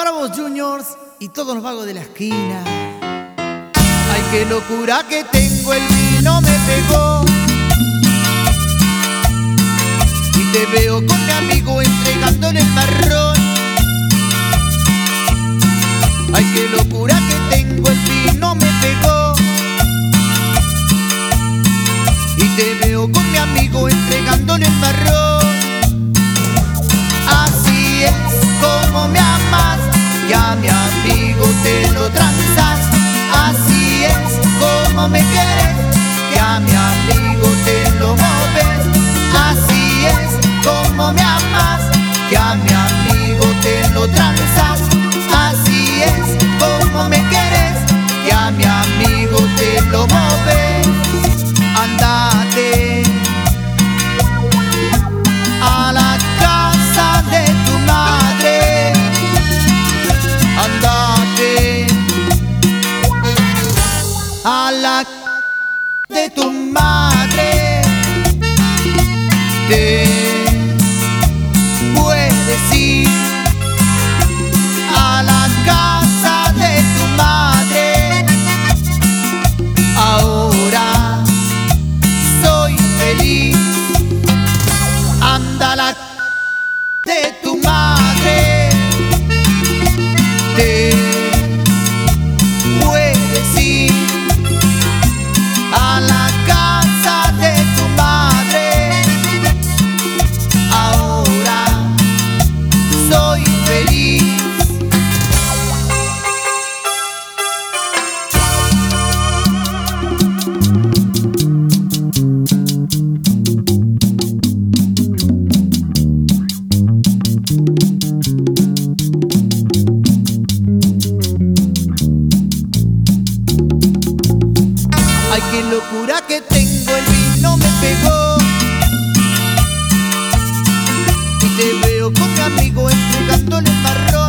Para vos, Juniors, y todos los vagos de la esquina. Ay, qué locura que tengo, el vino me pegó. Y te veo con mi amigo entregándole el marrón. Ay, qué locura que tengo, el vino me pegó. Y te veo con mi amigo entregándole el marrón. Así es como me amas, y a mi amigo te lo transas. Así es como me quieres, que a mi amigo te lo moves. Así es como me amas, que a mi amigo te lo transas. Así es como me quieres, que a mi amigo te lo moves. Andate a la casa de tu madre. Andate a la de tu madre. Te puedes ir a la casa de tu madre. Ahora soy feliz. Anda a la de tu madre. Te puedes ir a la casa de tu madre. Ahora soy feliz. Ay, qué locura que tengo, el vino me pegó. Y te veo con mi amigo entregándole el marrón.